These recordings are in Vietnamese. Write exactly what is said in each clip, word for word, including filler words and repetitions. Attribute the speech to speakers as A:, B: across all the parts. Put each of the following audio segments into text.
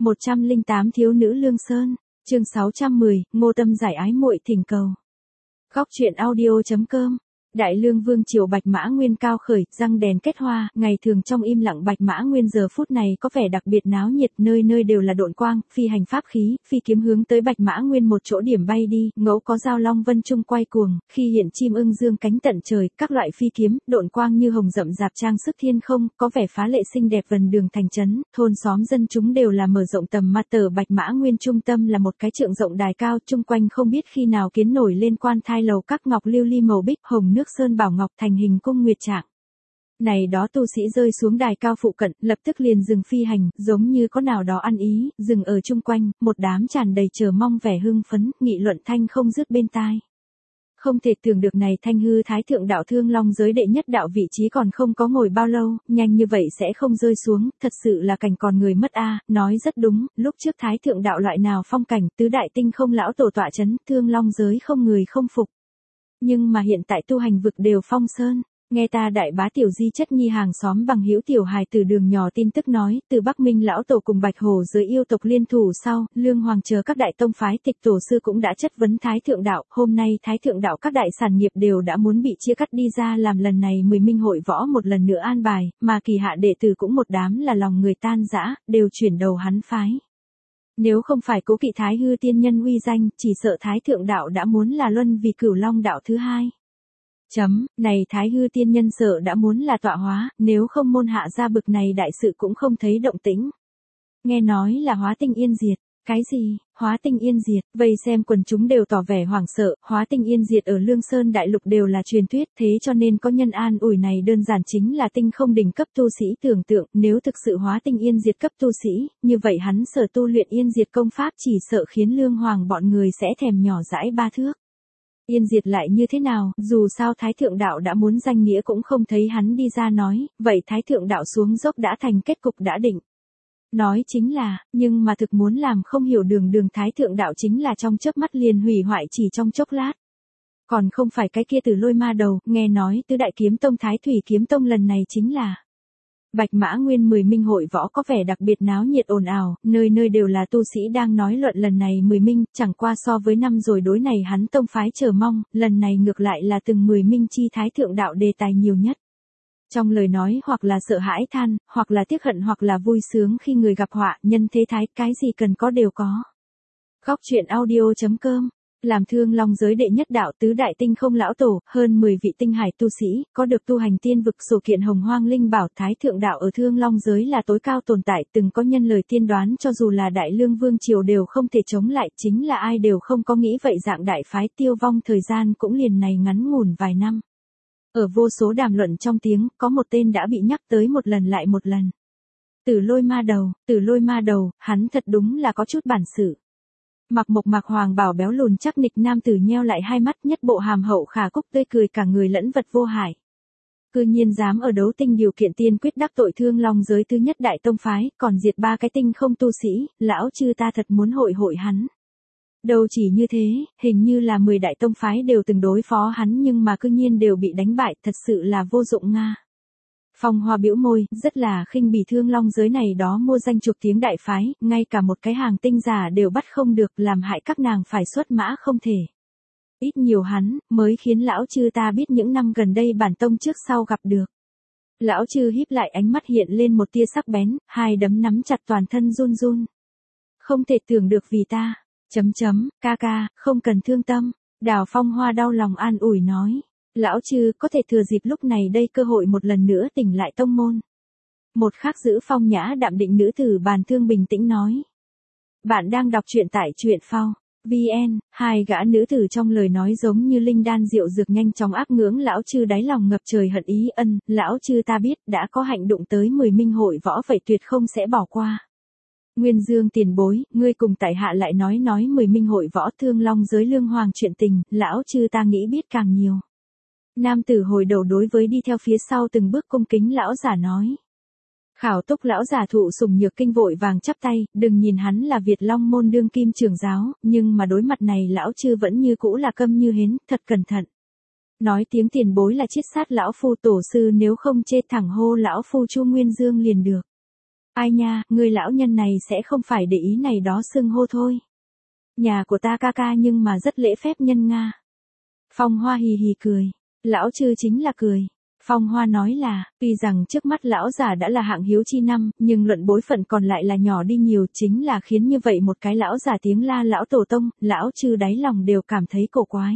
A: một trăm lẻ tám Thiếu nữ Lương Sơn, chương sáu trăm mười, Ngô Tâm giải ái muội thỉnh cầu. Góc truyện audio chấm com. Đại Lương Vương triều Bạch Mã Nguyên cao khởi, răng đèn kết hoa, ngày thường trong im lặng Bạch Mã Nguyên giờ phút này có vẻ đặc biệt náo nhiệt, nơi nơi đều là độn quang, phi hành pháp khí, phi kiếm hướng tới Bạch Mã Nguyên một chỗ điểm bay đi, ngẫu có giao long vân trung quay cuồng, khi hiện chim ưng dương cánh tận trời, các loại phi kiếm, độn quang như hồng rậm rạp trang sức thiên không, có vẻ phá lệ xinh đẹp vần đường thành trấn, thôn xóm dân chúng đều là mở rộng tầm mắt. Tờ Bạch Mã Nguyên trung tâm là một cái trượng rộng đài cao, chung quanh không biết khi nào kiến nổi lên quan thai lầu các ngọc lưu ly màu bích, hồng nước sơn bảo ngọc thành hình cung nguyệt trạng. Này đó tu sĩ rơi xuống đài cao phụ cận, lập tức liền dừng phi hành, giống như có nào đó ăn ý, dừng ở chung quanh, một đám tràn đầy chờ mong vẻ hưng phấn, nghị luận thanh không dứt bên tai. Không thể tưởng được này Thanh hư thái thượng đạo thương long giới đệ nhất đạo vị trí còn không có ngồi bao lâu, nhanh như vậy sẽ không rơi xuống, thật sự là cảnh còn người mất a. Nói rất đúng, lúc trước thái thượng đạo loại nào phong cảnh, tứ đại tinh không lão tổ tọa chấn, thương long giới không người không phục. Nhưng mà hiện tại tu hành vực đều phong sơn. Nghe ta đại bá tiểu di chất nhi hàng xóm bằng hữu tiểu hài từ đường nhỏ tin tức nói, từ Bắc Minh lão tổ cùng Bạch Hồ giới yêu tộc liên thủ sau, Lương Hoàng chờ các đại tông phái tịch tổ sư cũng đã chất vấn Thái Thượng đạo, hôm nay Thái Thượng đạo các đại sản nghiệp đều đã muốn bị chia cắt đi ra làm lần này mười minh hội võ một lần nữa an bài, mà kỳ hạ đệ tử cũng một đám là lòng người tan rã, đều chuyển đầu hắn phái. Nếu không phải cố kỵ Thái hư tiên nhân uy danh, chỉ sợ Thái Thượng đạo đã muốn là luân vì Cửu Long đạo thứ hai. Chấm, này Thái hư tiên nhân sợ đã muốn là tọa hóa, nếu không môn hạ ra bực này đại sự cũng không thấy động tĩnh. Nghe nói là hóa tinh yên diệt, cái gì, hóa tinh yên diệt, vây xem quần chúng đều tỏ vẻ hoảng sợ, hóa tinh yên diệt ở Lương Sơn đại lục đều là truyền thuyết, thế cho nên có nhân an ủi này đơn giản chính là tinh không đỉnh cấp tu sĩ tưởng tượng, nếu thực sự hóa tinh yên diệt cấp tu sĩ, như vậy hắn sở tu luyện yên diệt công pháp chỉ sợ khiến Lương Hoàng bọn người sẽ thèm nhỏ dãi ba thước. Yên diệt lại như thế nào, dù sao Thái Thượng đạo đã muốn danh nghĩa cũng không thấy hắn đi ra nói, vậy Thái Thượng đạo xuống dốc đã thành kết cục đã định. Nói chính là, nhưng mà thực muốn làm không hiểu đường đường Thái Thượng đạo chính là trong chớp mắt liền hủy hoại chỉ trong chốc lát. Còn không phải cái kia Tử Lôi ma đầu, nghe nói tứ đại kiếm tông Thái Thủy kiếm tông lần này chính là Bạch Mã Nguyên mười minh hội võ có vẻ đặc biệt náo nhiệt ồn ào, nơi nơi đều là tu sĩ đang nói luận lần này mười minh, chẳng qua so với năm rồi đối này hắn tông phái chờ mong, lần này ngược lại là từng mười minh chi Thái Thượng đạo đề tài nhiều nhất. Trong lời nói hoặc là sợ hãi than, hoặc là tiếc hận hoặc là vui sướng khi người gặp họa, nhân thế thái, cái gì cần có đều có. Góc truyện audio chấm com. Làm thương long giới đệ nhất đạo tứ đại tinh không lão tổ, hơn mười vị tinh hải tu sĩ, có được tu hành tiên vực sổ kiện hồng hoang linh bảo Thái Thượng đạo ở thương long giới là tối cao tồn tại, từng có nhân lời tiên đoán cho dù là đại lương vương triều đều không thể chống lại, chính là ai đều không có nghĩ vậy dạng đại phái tiêu vong thời gian cũng liền này ngắn ngủn vài năm. Ở vô số đàm luận trong tiếng, có một tên đã bị nhắc tới một lần lại một lần. Tử Lôi ma đầu, Tử Lôi ma đầu, hắn thật đúng là có chút bản sự. Mặc mộc mạc hoàng bảo béo lùn chắc nịch nam tử nheo lại hai mắt nhất bộ hàm hậu khả cúc tươi cười cả người lẫn vật vô hại. Cư nhiên dám ở đấu tinh điều kiện tiên quyết đắc tội thương long giới thứ nhất đại tông phái, còn diệt ba cái tinh không tu sĩ, lão chư ta thật muốn hội hội hắn. Đâu chỉ như thế, hình như là mười đại tông phái đều từng đối phó hắn nhưng mà cư nhiên đều bị đánh bại, thật sự là vô dụng nga. Phong Hoa bĩu môi, rất là khinh bỉ thương long giới này đó mua danh chuộc tiếng đại phái, ngay cả một cái hàng tinh giả đều bắt không được, làm hại các nàng phải xuất mã không thể. Ít nhiều hắn, mới khiến lão chư ta biết những năm gần đây bản tông trước sau gặp được. Lão chư híp lại ánh mắt hiện lên một tia sắc bén, hai đấm nắm chặt toàn thân run run. Không thể tưởng được vì ta, chấm chấm, ca ca, không cần thương tâm, Đào Phong Hoa đau lòng an ủi nói. Lão chư có thể thừa dịp lúc này đây cơ hội một lần nữa tỉnh lại tông môn. Một khắc giữ phong nhã đạm định nữ tử bàn thương bình tĩnh nói. Bạn đang đọc truyện tại truyện phao. vn, hai gã nữ tử trong lời nói giống như linh đan rượu dược nhanh chóng áp ngưỡng lão chư đáy lòng ngập trời hận ý ân, lão chư ta biết đã có hạnh đụng tới mười minh hội võ vậy tuyệt không sẽ bỏ qua. Nguyên Dương tiền bối, ngươi cùng tại hạ lại nói nói mười minh hội võ thương long giới lương hoàng chuyện tình, lão chư ta nghĩ biết càng nhiều. Nam tử hồi đầu đối với đi theo phía sau từng bước cung kính lão giả nói. Khảo túc lão giả thụ sùng nhược kinh vội vàng chắp tay, đừng nhìn hắn là Việt Long môn đương kim trưởng giáo, nhưng mà đối mặt này lão chư vẫn như cũ là câm như hến, thật cẩn thận. Nói tiếng tiền bối là chiết sát lão phu tổ sư nếu không chê thẳng hô lão phu Chu Nguyên Dương liền được. Ai nha, người lão nhân này sẽ không phải để ý này đó xưng hô thôi. Nhà của ta ca ca nhưng mà rất lễ phép nhân Nga. Phong Hoa hì hì cười. Lão Trư chính là cười. Phong Hoa nói là, tuy rằng trước mắt lão già đã là hạng hiếu chi năm, nhưng luận bối phận còn lại là nhỏ đi nhiều, chính là khiến như vậy một cái lão già tiếng la lão tổ tông, lão Trư đáy lòng đều cảm thấy cổ quái.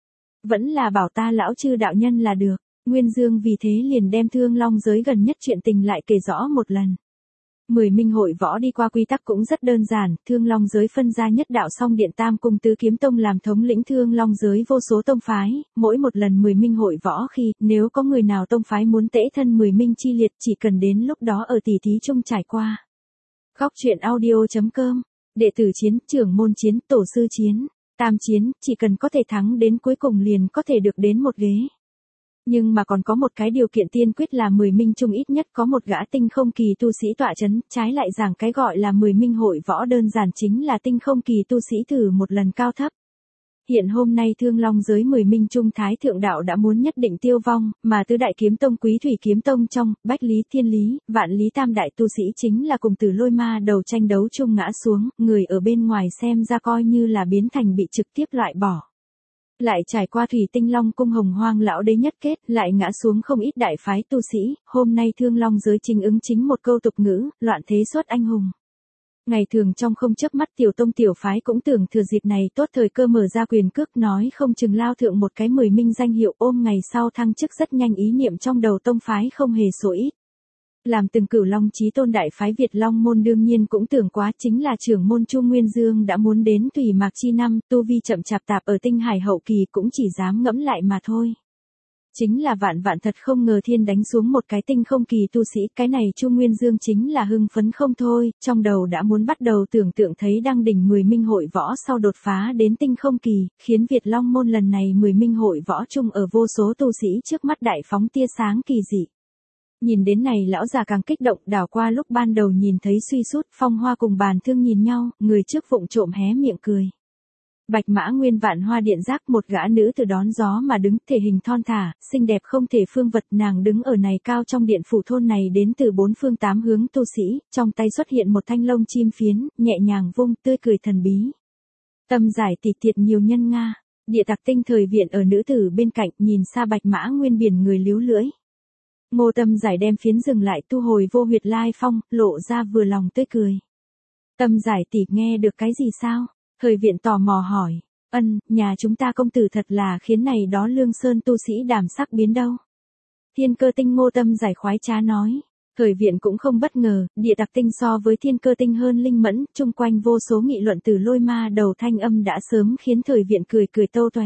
A: Vẫn là bảo ta lão Trư đạo nhân là được. Nguyên Dương vì thế liền đem Thương Long giới gần nhất chuyện tình lại kể rõ một lần. Mười minh hội võ đi qua quy tắc cũng rất đơn giản, Thương Long giới phân ra nhất đạo song điện tam cung tứ kiếm tông làm thống lĩnh Thương Long giới vô số tông phái, mỗi một lần mười minh hội võ khi, nếu có người nào tông phái muốn tễ thân mười minh chi liệt chỉ cần đến lúc đó ở tỷ thí chung trải qua. Góc truyện audio.com, đệ tử chiến, trưởng môn chiến, tổ sư chiến, tam chiến, chỉ cần có thể thắng đến cuối cùng liền có thể được đến một ghế. Nhưng mà còn có một cái điều kiện tiên quyết là mười minh chung ít nhất có một gã tinh không kỳ tu sĩ tọa chấn, trái lại rằng cái gọi là mười minh hội võ đơn giản chính là tinh không kỳ tu sĩ thử một lần cao thấp. Hiện hôm nay Thương Long giới mười minh trung thái thượng đạo đã muốn nhất định tiêu vong, mà tứ đại kiếm tông quý thủy kiếm tông trong, bách lý thiên lý, vạn lý tam đại tu sĩ chính là cùng Tử Lôi Ma đầu tranh đấu chung ngã xuống, người ở bên ngoài xem ra coi như là biến thành bị trực tiếp loại bỏ. Lại trải qua Thủy Tinh Long cung Hồng Hoang lão đế nhất kết, lại ngã xuống không ít đại phái tu sĩ, hôm nay Thương Long giới chính ứng chính một câu tục ngữ, loạn thế xuất anh hùng. Ngày thường trong không chớp mắt tiểu tông tiểu phái cũng tưởng thừa dịp này tốt thời cơ mở ra quyền cước nói không chừng lao thượng một cái mười minh danh hiệu ôm ngày sau thăng chức rất nhanh ý niệm trong đầu tông phái không hề số ít. Làm từng Cửu Long chí tôn đại phái Việt Long môn đương nhiên cũng tưởng quá chính là trưởng môn Chu Nguyên Dương đã muốn đến Thủy Mạc chi năm, tu vi chậm chạp tạp ở tinh hải hậu kỳ cũng chỉ dám ngẫm lại mà thôi. Chính là vạn vạn thật không ngờ thiên đánh xuống một cái tinh không kỳ tu sĩ, cái này Chu Nguyên Dương chính là hưng phấn không thôi, trong đầu đã muốn bắt đầu tưởng tượng thấy đang đỉnh mười minh hội võ sau đột phá đến tinh không kỳ, khiến Việt Long môn lần này mười minh hội võ chung ở vô số tu sĩ trước mắt đại phóng tia sáng kỳ dị. Nhìn đến này lão già càng kích động, đảo qua lúc ban đầu nhìn thấy suy sút, Phong Hoa cùng Bàn Thương nhìn nhau, người trước vụng trộm hé miệng cười. Bạch Mã Nguyên Vạn Hoa Điện giác một gã nữ từ đón gió mà đứng, thể hình thon thả, xinh đẹp không thể phương vật, nàng đứng ở này cao trong điện phủ thôn này đến từ bốn phương tám hướng tu sĩ, trong tay xuất hiện một thanh lông chim phiến, nhẹ nhàng vung, tươi cười thần bí. Tâm giải tịch tiệt nhiều nhân Nga, địa tặc tinh thời viện ở nữ tử bên cạnh, nhìn xa Bạch Mã Nguyên biển người líu lưỡi. Ngô Tâm Giải đem phiến dừng lại tu hồi vô huyệt lai phong, lộ ra vừa lòng tươi cười. Tâm Giải tỷ nghe được cái gì sao? Thời viện tò mò hỏi. Ân, nhà chúng ta công tử thật là khiến này đó Lương Sơn tu sĩ đàm sắc biến đâu. Thiên Cơ Tinh Ngô Tâm Giải khoái trá nói. Thời viện cũng không bất ngờ, địa tặc tinh so với Thiên Cơ Tinh hơn linh mẫn, chung quanh vô số nghị luận từ Lôi Ma đầu thanh âm đã sớm khiến thời viện cười cười tâu tóe.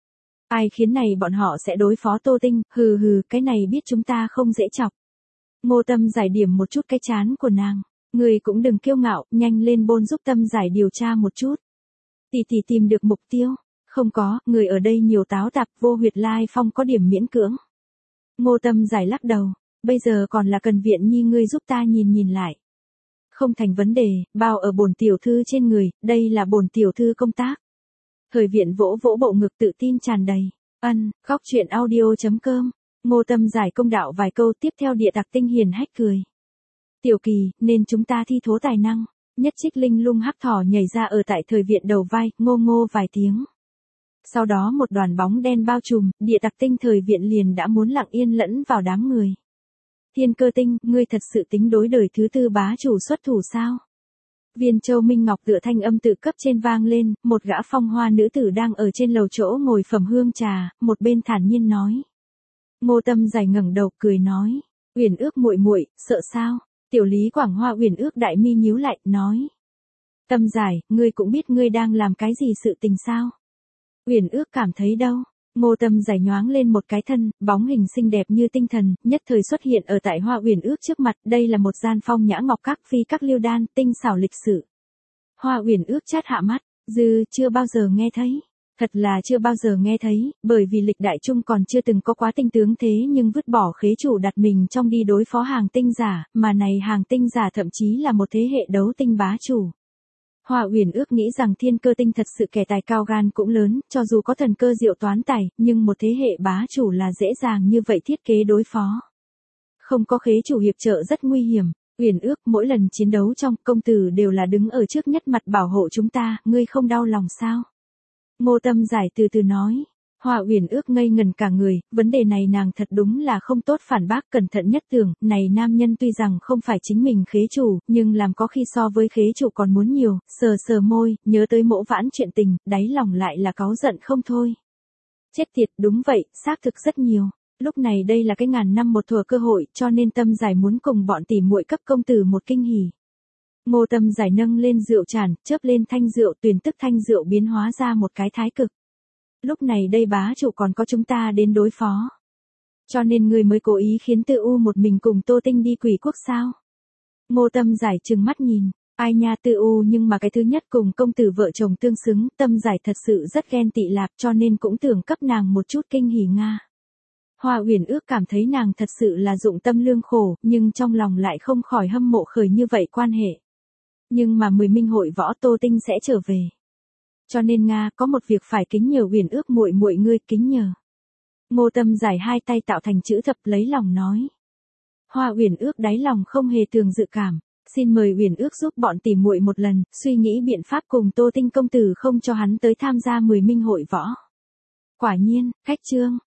A: Ai khiến này bọn họ sẽ đối phó Tô Tinh, hừ hừ, cái này biết chúng ta không dễ chọc. Ngô Tâm Giải điểm một chút cái chán của nàng, người cũng đừng kiêu ngạo, nhanh lên bôn giúp Tâm Giải điều tra một chút. Tỷ tỷ tìm được mục tiêu, không có, người ở đây nhiều táo tạp, vô huyệt lai phong có điểm miễn cưỡng. Ngô Tâm Giải lắc đầu, bây giờ còn là cần viện nhi ngươi giúp ta nhìn nhìn lại. Không thành vấn đề, bao ở bổn tiểu thư trên người, đây là bổn tiểu thư công tác. Thời viện vỗ vỗ bộ ngực tự tin tràn đầy. Ân, góc truyện audio.com. Ngô Tâm Giải công đạo vài câu tiếp theo địa tặc tinh hiền hách cười. Tiểu Kỳ, nên chúng ta thi thố tài năng. Nhất trích linh lung hắc thỏ nhảy ra ở tại thời viện đầu vai, ngô ngô vài tiếng. Sau đó một đoàn bóng đen bao trùm, địa tặc tinh thời viện liền đã muốn lặng yên lẫn vào đám người. Thiên Cơ Tinh, ngươi thật sự tính đối đời thứ tư bá chủ xuất thủ sao? Viên Châu Minh Ngọc tựa thanh âm tự cấp trên vang lên, một gã phong hoa nữ tử đang ở trên lầu chỗ ngồi phẩm hương trà, một bên thản nhiên nói. Ngô Tâm Giải ngẩng đầu cười nói, Uyển Ước muội muội, sợ sao? Tiểu Lý Quảng Hoa Uyển Ước đại mi nhíu lại, nói. Tâm Giải, ngươi cũng biết ngươi đang làm cái gì sự tình sao? Uyển Ước cảm thấy đâu? Ngô Tâm Giải nhoáng lên một cái thân, bóng hình xinh đẹp như tinh thần, nhất thời xuất hiện ở tại Hoa Uyển Ước trước mặt, đây là một gian phong nhã ngọc các phi các liêu đan, tinh xảo lịch sự. Hoa Uyển Ước chát hạ mắt, dư chưa bao giờ nghe thấy. Thật là chưa bao giờ nghe thấy, bởi vì lịch đại trung còn chưa từng có quá tinh tướng thế nhưng vứt bỏ khế chủ đặt mình trong đi đối phó hàng tinh giả, mà này hàng tinh giả thậm chí là một thế hệ đấu tinh bá chủ. Hoa Uyển Ước nghĩ rằng Thiên Cơ Tinh thật sự kẻ tài cao gan cũng lớn, cho dù có thần cơ diệu toán tài, nhưng một thế hệ bá chủ là dễ dàng như vậy thiết kế đối phó. Không có khế chủ hiệp trợ rất nguy hiểm. Uyển ước, mỗi lần chiến đấu trong, công tử đều là đứng ở trước nhất mặt bảo hộ chúng ta, ngươi không đau lòng sao? Ngô Tâm Giải từ từ nói. Hoa Uyển ước ngây ngần cả người, vấn đề này nàng thật đúng là không tốt phản bác, cẩn thận nhất tưởng, này nam nhân tuy rằng không phải chính mình khế chủ, nhưng làm có khi so với khế chủ còn muốn nhiều, sờ sờ môi, nhớ tới Mỗ Vãn chuyện tình, đáy lòng lại là cáu giận không thôi. Chết tiệt, đúng vậy, xác thực rất nhiều. Lúc này đây là cái ngàn năm một thủa cơ hội, cho nên Tâm Giải muốn cùng bọn tỉ muội cấp công tử một kinh hỉ. Ngô Tâm Giải nâng lên rượu tràn, chớp lên thanh rượu, tuyền tức thanh rượu biến hóa ra một cái thái cực. Lúc này đây bá chủ còn có chúng ta đến đối phó. Cho nên người mới cố ý khiến Tư U một mình cùng Tô Tinh đi Quỷ Quốc sao? Ngô Tâm Giải trừng mắt nhìn, ai nha Tư U, nhưng mà cái thứ nhất cùng công tử vợ chồng tương xứng, Tâm Giải thật sự rất ghen tị lạp, cho nên cũng tưởng cấp nàng một chút kinh hỉ nga. Hoa Uyển ước cảm thấy nàng thật sự là dụng tâm lương khổ, nhưng trong lòng lại không khỏi hâm mộ khởi như vậy quan hệ. Nhưng mà mười minh hội võ Tô Tinh sẽ trở về. Cho nên Nga có một việc phải kính nhờ Uyển ước muội muội ngươi, kính nhờ. Ngô Tâm Giải hai tay tạo thành chữ thập lấy lòng nói. Hoa Uyển ước đáy lòng không hề thường dự cảm, xin mời Uyển ước giúp bọn tỉ muội một lần, suy nghĩ biện pháp cùng Tô Tinh công tử không cho hắn tới tham gia mười minh hội võ. Quả nhiên, khách trương.